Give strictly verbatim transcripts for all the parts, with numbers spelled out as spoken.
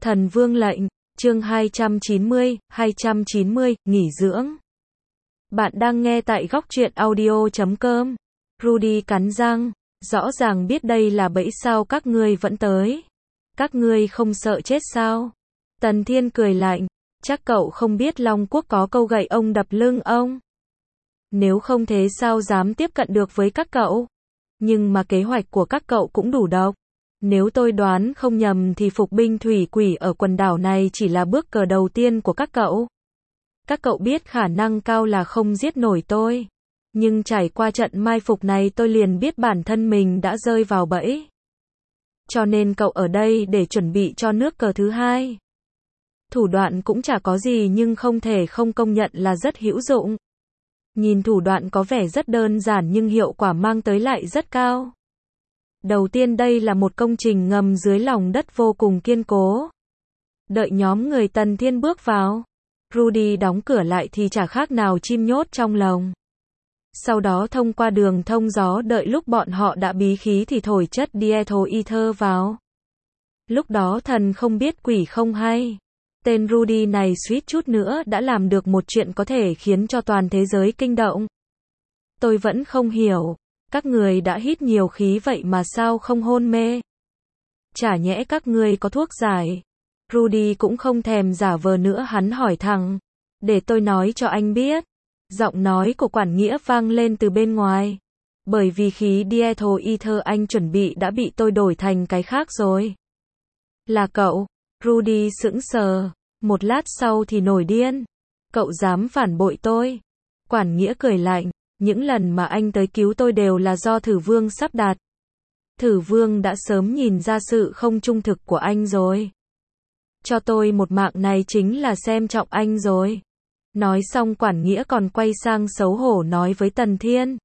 Thần Vương lệnh, chương hai trăm chín mươi, hai trăm chín mươi, nghỉ dưỡng. Bạn đang nghe tại góc truyện audio chấm com. Rudy cắn răng, rõ ràng biết đây là bẫy sao các ngươi vẫn tới. Các ngươi không sợ chết sao? Tần Thiên cười lạnh, chắc cậu không biết Long Quốc có câu gậy ông đập lưng ông. Nếu không thế sao dám tiếp cận được với các cậu? Nhưng mà kế hoạch của các cậu cũng đủ độc. Nếu tôi đoán không nhầm thì phục binh thủy quỷ ở quần đảo này chỉ là bước cờ đầu tiên của các cậu. Các cậu biết khả năng cao là không giết nổi tôi. Nhưng trải qua trận mai phục này tôi liền biết bản thân mình đã rơi vào bẫy. Cho nên cậu ở đây để chuẩn bị cho nước cờ thứ hai. Thủ đoạn cũng chả có gì nhưng không thể không công nhận là rất hữu dụng. Nhìn thủ đoạn có vẻ rất đơn giản nhưng hiệu quả mang tới lại rất cao. Đầu tiên đây là một công trình ngầm dưới lòng đất vô cùng kiên cố. Đợi nhóm người Tần Thiên bước vào, Rudy đóng cửa lại thì chả khác nào chim nhốt trong lồng. Sau đó thông qua đường thông gió đợi lúc bọn họ đã bí khí thì thổi chất diethyl ether vào. Lúc đó thần không biết quỷ không hay. Tên Rudy này suýt chút nữa đã làm được một chuyện có thể khiến cho toàn thế giới kinh động. Tôi vẫn không hiểu. Các người đã hít nhiều khí vậy mà sao không hôn mê? Chả nhẽ các người có thuốc giải? Rudy cũng không thèm giả vờ nữa, hắn hỏi thẳng. Để tôi nói cho anh biết. Giọng nói của quản nghĩa vang lên từ bên ngoài. Bởi vì khí diethyl ether anh chuẩn bị đã bị tôi đổi thành cái khác rồi. Là cậu? Rudy sững sờ. Một lát sau thì nổi điên. Cậu dám phản bội tôi? Quản nghĩa cười lạnh. Những lần mà anh tới cứu tôi đều là do Thử Vương sắp đặt. Thử Vương đã sớm nhìn ra sự không trung thực của anh rồi. Cho tôi một mạng này chính là xem trọng anh rồi. Nói xong quản nghĩa còn quay sang xấu hổ nói với Tần Thiên.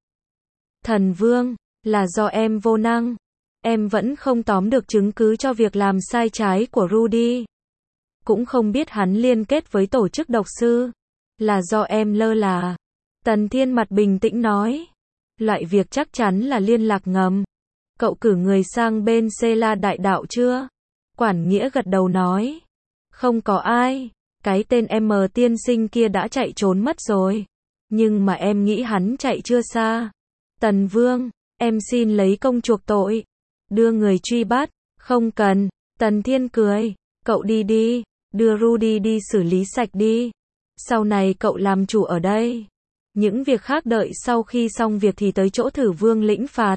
Thần Vương, là do em vô năng. Em vẫn không tóm được chứng cứ cho việc làm sai trái của Rudy. Cũng không biết hắn liên kết với tổ chức độc sư. Là do em lơ là. Tần Thiên mặt bình tĩnh nói. Loại việc chắc chắn là liên lạc ngầm. Cậu cử người sang bên Sela đại đạo chưa? Quản nghĩa gật đầu nói. Không có ai. Cái tên M tiên sinh kia đã chạy trốn mất rồi. Nhưng mà em nghĩ hắn chạy chưa xa. Tần Vương, em xin lấy công chuộc tội. Đưa người truy bắt. Không cần. Tần Thiên cười. Cậu đi đi. Đưa Rudy đi xử lý sạch đi. Sau này cậu làm chủ ở đây. Những việc khác đợi sau khi xong việc thì tới chỗ Thử Vương lĩnh phạt.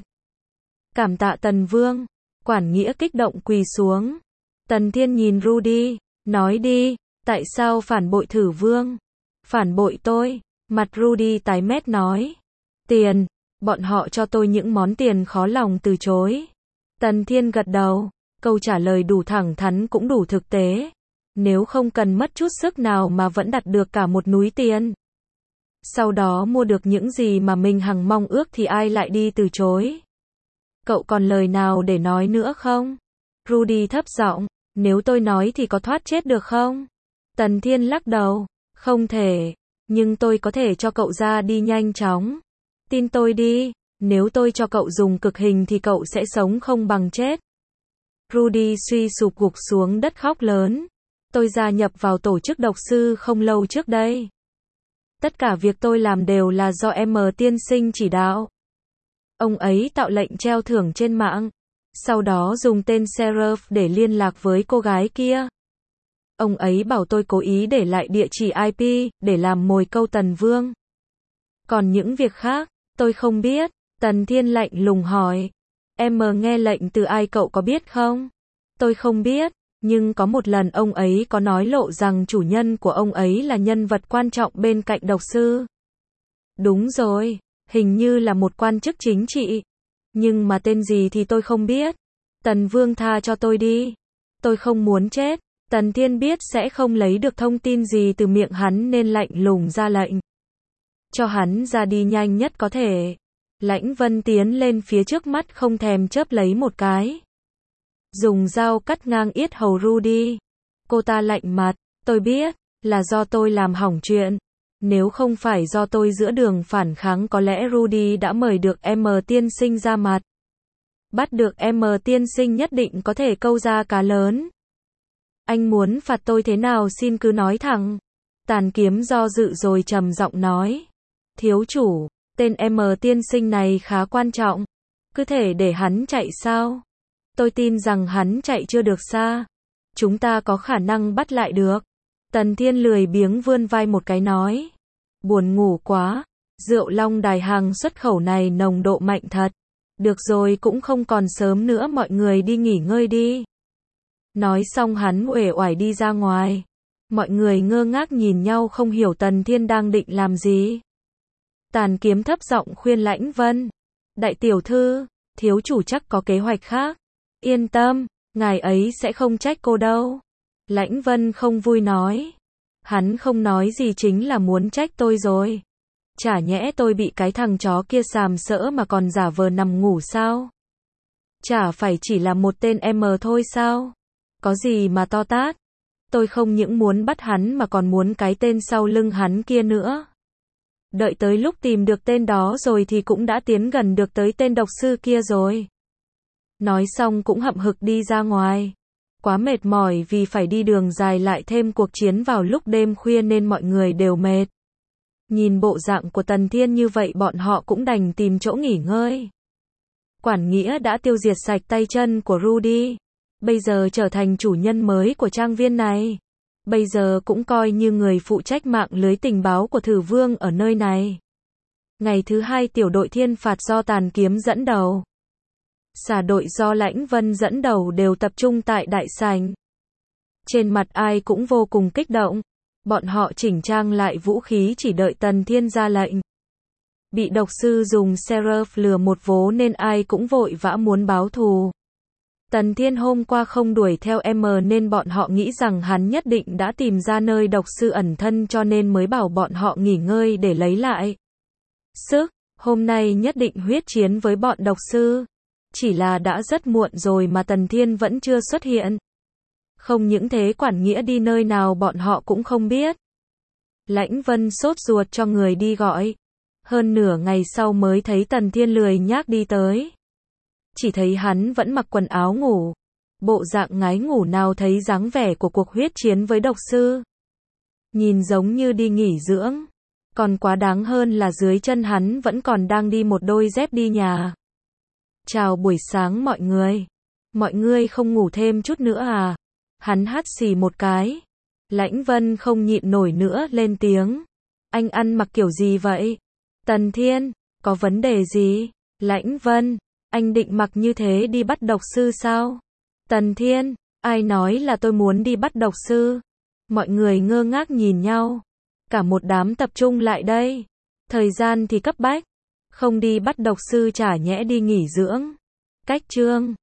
Cảm tạ Tần Vương. Quản nghĩa kích động quỳ xuống. Tần Thiên nhìn Rudy. Nói đi. Tại sao phản bội Thử Vương? Phản bội tôi. Mặt Rudy tái mét nói. Tiền. Bọn họ cho tôi những món tiền khó lòng từ chối. Tần Thiên gật đầu. Câu trả lời đủ thẳng thắn cũng đủ thực tế. Nếu không cần mất chút sức nào mà vẫn đặt được cả một núi tiền. Sau đó mua được những gì mà mình hằng mong ước thì ai lại đi từ chối. Cậu còn lời nào để nói nữa không? Rudy thấp giọng. Nếu tôi nói thì có thoát chết được không? Tần Thiên lắc đầu. Không thể. Nhưng tôi có thể cho cậu ra đi nhanh chóng. Tin tôi đi. Nếu tôi cho cậu dùng cực hình thì cậu sẽ sống không bằng chết. Rudy suy sụp gục xuống đất khóc lớn. Tôi gia nhập vào tổ chức độc sư không lâu trước đây. Tất cả việc tôi làm đều là do M tiên sinh chỉ đạo. Ông ấy tạo lệnh treo thưởng trên mạng. Sau đó dùng tên Seraph để liên lạc với cô gái kia. Ông ấy bảo tôi cố ý để lại địa chỉ I P, để làm mồi câu Tần Vương. Còn những việc khác, tôi không biết. Tần Thiên lạnh lùng hỏi. Em nghe lệnh từ ai cậu có biết không? Tôi không biết. Nhưng có một lần ông ấy có nói lộ rằng chủ nhân của ông ấy là nhân vật quan trọng bên cạnh độc sư. Đúng rồi, hình như là một quan chức chính trị. Nhưng mà tên gì thì tôi không biết. Tần Vương tha cho tôi đi. Tôi không muốn chết. Tần Thiên biết sẽ không lấy được thông tin gì từ miệng hắn nên lạnh lùng ra lệnh. Cho hắn ra đi nhanh nhất có thể. Lãnh Vân tiến lên phía trước mắt không thèm chớp lấy một cái. Dùng dao cắt ngang yết hầu Rudy. Cô ta lạnh mặt. Tôi biết, là do tôi làm hỏng chuyện. Nếu không phải do tôi giữa đường phản kháng có lẽ Rudy đã mời được M tiên sinh ra mặt. Bắt được M tiên sinh nhất định có thể câu ra cá lớn. Anh muốn phạt tôi thế nào xin cứ nói thẳng. Tàn kiếm do dự rồi trầm giọng nói. Thiếu chủ, tên M tiên sinh này khá quan trọng. Cứ thể để hắn chạy sao? Tôi tin rằng hắn chạy chưa được xa. Chúng ta có khả năng bắt lại được. Tần Thiên lười biếng vươn vai một cái nói. Buồn ngủ quá. Rượu Long Đài hàng xuất khẩu này nồng độ mạnh thật. Được rồi, cũng không còn sớm nữa, mọi người đi nghỉ ngơi đi. Nói xong hắn uể oải đi ra ngoài. Mọi người ngơ ngác nhìn nhau không hiểu Tần Thiên đang định làm gì. Tàn kiếm thấp giọng khuyên Lãnh Vân. Đại tiểu thư, thiếu chủ chắc có kế hoạch khác. Yên tâm, ngài ấy sẽ không trách cô đâu. Lãnh Vân không vui nói. Hắn không nói gì chính là muốn trách tôi rồi. Chả nhẽ tôi bị cái thằng chó kia sàm sỡ mà còn giả vờ nằm ngủ sao? Chả phải chỉ là một tên M thôi sao? Có gì mà to tát? Tôi không những muốn bắt hắn mà còn muốn cái tên sau lưng hắn kia nữa. Đợi tới lúc tìm được tên đó rồi thì cũng đã tiến gần được tới tên độc sư kia rồi. Nói xong cũng hậm hực đi ra ngoài. Quá mệt mỏi vì phải đi đường dài lại thêm cuộc chiến vào lúc đêm khuya nên mọi người đều mệt. Nhìn bộ dạng của Tần Thiên như vậy bọn họ cũng đành tìm chỗ nghỉ ngơi. Quản Nghĩa đã tiêu diệt sạch tay chân của Rudy. Bây giờ trở thành chủ nhân mới của trang viên này. Bây giờ cũng coi như người phụ trách mạng lưới tình báo của Thử Vương ở nơi này. Ngày thứ hai tiểu đội thiên phạt do Tàn Kiếm dẫn đầu. Xà đội do Lãnh Vân dẫn đầu đều tập trung tại đại sảnh. Trên mặt ai cũng vô cùng kích động. Bọn họ chỉnh trang lại vũ khí chỉ đợi Tần Thiên ra lệnh. Bị độc sư dùng Seraph lừa một vố nên ai cũng vội vã muốn báo thù. Tần Thiên hôm qua không đuổi theo M nên bọn họ nghĩ rằng hắn nhất định đã tìm ra nơi độc sư ẩn thân cho nên mới bảo bọn họ nghỉ ngơi để lấy lại sức. Hôm nay nhất định huyết chiến với bọn độc sư. Chỉ là đã rất muộn rồi mà Tần Thiên vẫn chưa xuất hiện. Không những thế Quản Nghĩa đi nơi nào bọn họ cũng không biết. Lãnh Vân sốt ruột cho người đi gọi. Hơn nửa ngày sau mới thấy Tần Thiên lười nhác đi tới. Chỉ thấy hắn vẫn mặc quần áo ngủ. Bộ dạng ngái ngủ nào thấy dáng vẻ của cuộc huyết chiến với độc sư. Nhìn giống như đi nghỉ dưỡng. Còn quá đáng hơn là dưới chân hắn vẫn còn đang đi một đôi dép đi nhà. Chào buổi sáng mọi người. Mọi người không ngủ thêm chút nữa à? Hắn hắt xì một cái. Lãnh Vân không nhịn nổi nữa lên tiếng. Anh ăn mặc kiểu gì vậy? Tần Thiên, có vấn đề gì? Lãnh Vân, anh định mặc như thế đi bắt độc sư sao? Tần Thiên, ai nói là tôi muốn đi bắt độc sư? Mọi người ngơ ngác nhìn nhau. Cả một đám tập trung lại đây. Thời gian thì cấp bách. Không đi bắt độc sư chả nhẽ đi nghỉ dưỡng. Cách chương